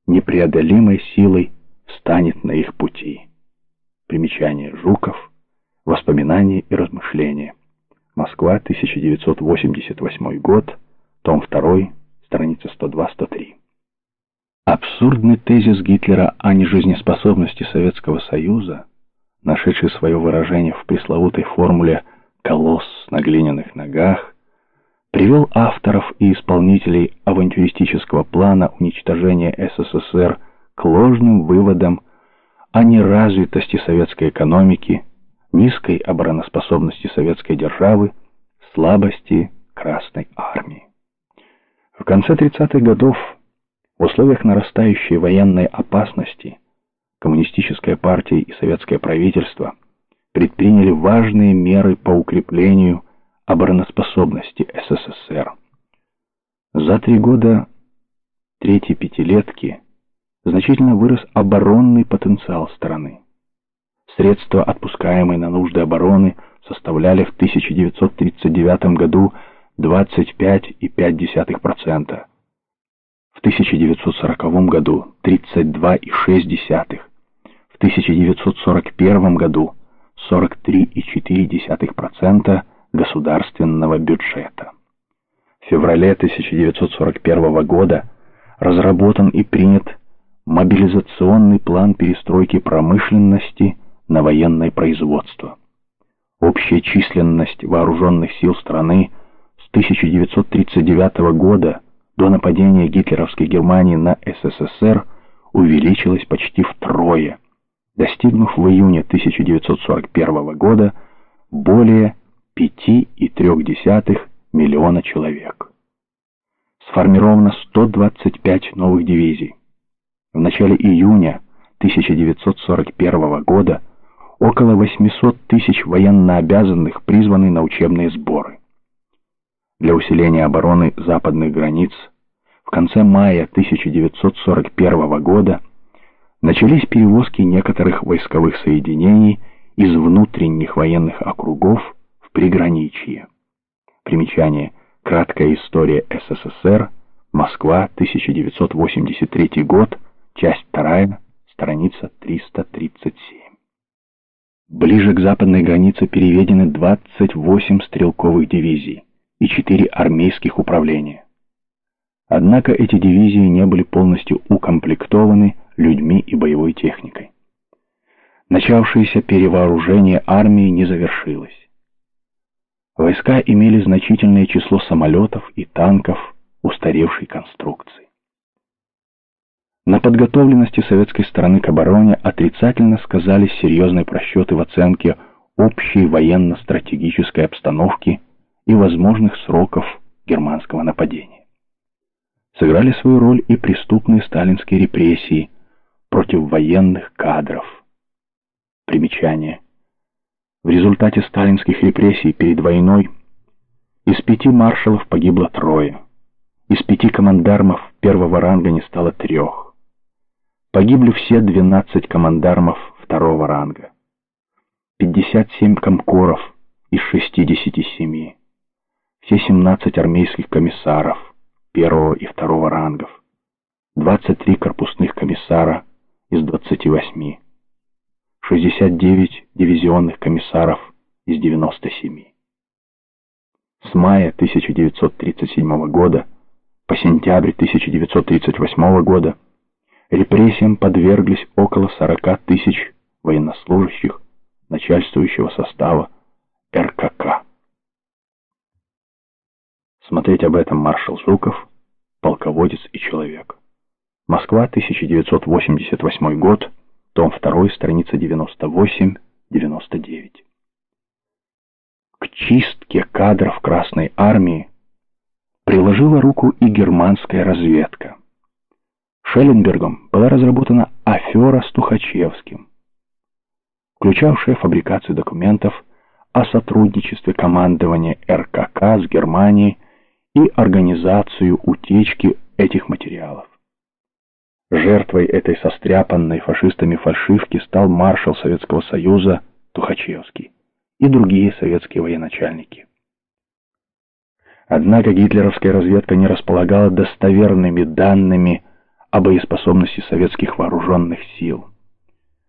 непреодолимой силой станет на их пути. Примечание. Жуков. Воспоминания и размышления. Москва, 1988 год, том 2, страница 102-103. Абсурдный тезис Гитлера о нежизнеспособности Советского Союза, нашедший свое выражение в пресловутой формуле «колосс на глиняных ногах», привел авторов и исполнителей авантюристического плана уничтожения СССР к ложным выводам о неразвитости советской экономики, низкой обороноспособности советской державы, слабости Красной Армии. В конце 30-х годов, в условиях нарастающей военной опасности, Коммунистическая партия и советское правительство предприняли важные меры по укреплению обороноспособности СССР. За 3 года третьей пятилетки значительно вырос оборонный потенциал страны. Средства, отпускаемые на нужды обороны, составляли в 1939 году 25,5%, в 1940 году 32,6%, в 1941 году 43,4% государственного бюджета. В феврале 1941 года разработан и принят мобилизационный план перестройки промышленности на военное производство. Общая численность вооруженных сил страны с 1939 года до нападения гитлеровской Германии на СССР увеличилась почти втрое, достигнув в июне 1941 года более 5,3 миллиона человек. Сформировано 125 новых дивизий. В начале июня 1941 года около 800 тысяч военнообязанных призваны на учебные сборы. Для усиления обороны западных границ в конце мая 1941 года начались перевозки некоторых войсковых соединений из внутренних военных округов в приграничье. Примечание. Краткая история СССР. Москва, 1983 год. Часть 2, страница 337. Ближе к западной границе переведены 28 стрелковых дивизий и 4 армейских управления. Однако эти дивизии не были полностью укомплектованы людьми и боевой техникой. Начавшееся перевооружение армии не завершилось. Войска имели значительное число самолетов и танков устаревшей конструкции. На подготовленности советской стороны к обороне отрицательно сказались серьезные просчеты в оценке общей военно-стратегической обстановки и возможных сроков германского нападения. Сыграли свою роль и преступные сталинские репрессии против военных кадров. Примечание. В результате сталинских репрессий перед войной из 5 маршалов погибло 3, из 5 командармов первого ранга не стало 3. Погибли все 12 командармов 2 ранга, 57 комкоров из 67, все 17 армейских комиссаров 1 и 2 рангов, 23 корпусных комиссара из 28, 69 дивизионных комиссаров из 97. С мая 1937 года по сентябрь 1938 года репрессиям подверглись около 40 тысяч военнослужащих начальствующего состава РКК. Смотреть об этом маршал Жуков, полководец и человек. Москва, 1988 год, том 2, страница 98-99. К чистке кадров Красной Армии приложила руку и германская разведка. Шелленбергом была разработана афера с Тухачевским, включавшая фабрикацию документов о сотрудничестве командования РКК с Германией и организацию утечки этих материалов. Жертвой этой состряпанной фашистами фальшивки стал маршал Советского Союза Тухачевский и другие советские военачальники. Однако гитлеровская разведка не располагала достоверными данными о боеспособности советских вооруженных сил.